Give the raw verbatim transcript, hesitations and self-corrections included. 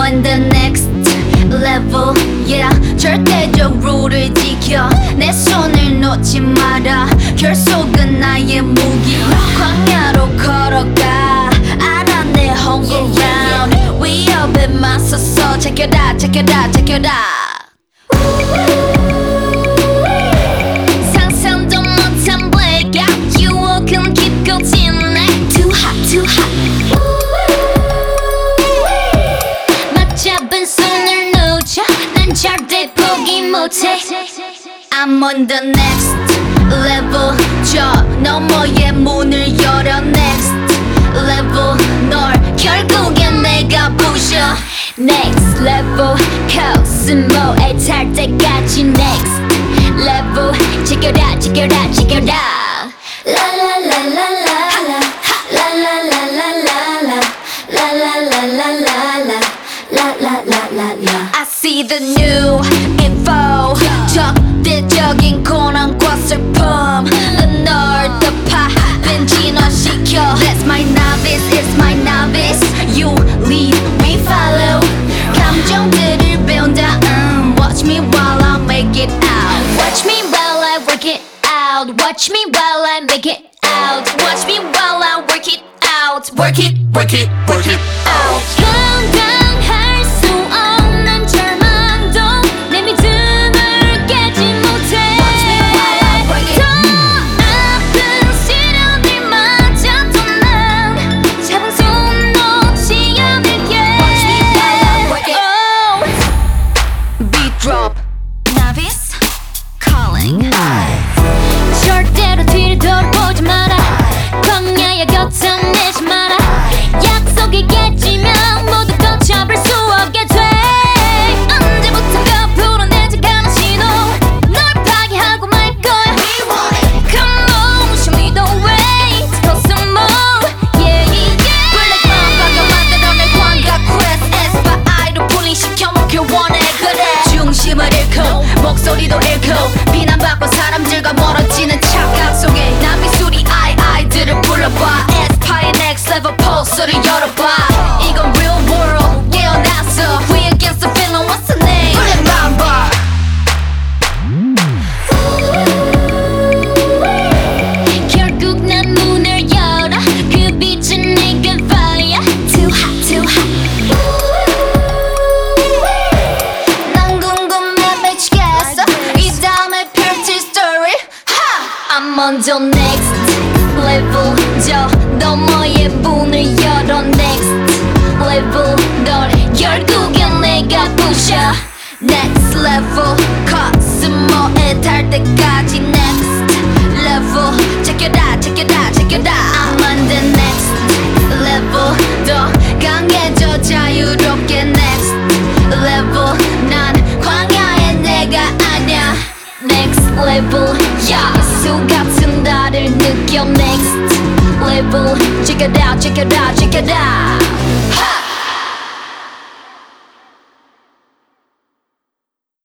on the next level, yeah. 절대적 룰을 지켜 내 손을 놓지 마라. 결속은 나의 무기. 광야로 걸어가 알아 내 home ground. 위협에 맞서서 check it out, check it out, check it out. 상상도 못한 blackout. 유혹은 깊고 진해. Too hot, too hot. 맞잡은 손을 놓쳐 난 절대 포기 못해. I'm on the next level. 저 너머의 문을 열어 next level. 널 결국엔 내가 부셔 next level. 코스모에 탈 때까지 next level. Check it out, check it out, check it out. La la la la la la. La la la la la la. La la la la la la. La la la la la. I see the new info. 적대적인 고난과 슬픔 널 덮아 빈 진화시켜. That's my novice, it's my novice. You lead, we follow. 감정들을 배운다. um, Watch me while I make it out. Watch me while I work it out. Watch me while I make it out. Watch me while I work it out. Work it, work it, work it out. 감당할 수 없는 절망도 내 믿음을 깨지 못해. Watch me while I work it. 더 아픈 시련들마저도 난 잡은 손 놓지 않을게. Watch me while I work it. Oh. Beat drop. Novice calling. 절대로 뒤를 돌아보지 마라. 광야의 거점 내지 마라. 약속이 깨지면 모두 걷혀볼 수 없게 돼. 언제부턴가 불어내지 않은 신호. 널 파괴하고 말 거야. Come on, show me the way to go some more. Yeah, yeah. Black Mamba가 만들어낸 광각 quest. 에스파아이로 분리시켜 놓길 원해. 그래 중심을 잃고 목소리도 잃고 비난받고 사람들과 멀어지는 착각 속에 난 미술이 아이 아이들을 불러봐. 에스파의 next level 포스를 열어봐. 이건 real world 깨어났어. We against the feeling, what's the name? Black Mamba. 결국 난 문을 열어. 그 빛은 내게 fire. Too hot, too hot. 난 궁금해 미치겠어. 이 다음에 펼칠 story. I'm on the next level. 저 너머의 문을 열어 next level. 널 결국엔 내가 부셔 next level. 코스모에 탈 때까지 next level. Check it out, check it out, check it out. I'm on the next level. 더 강해져 자유롭게 next level. 난 광야의 내가 아냐 next level. Yeah. 수 같은 나를 느껴 next level. Check it out, check it out, check it out.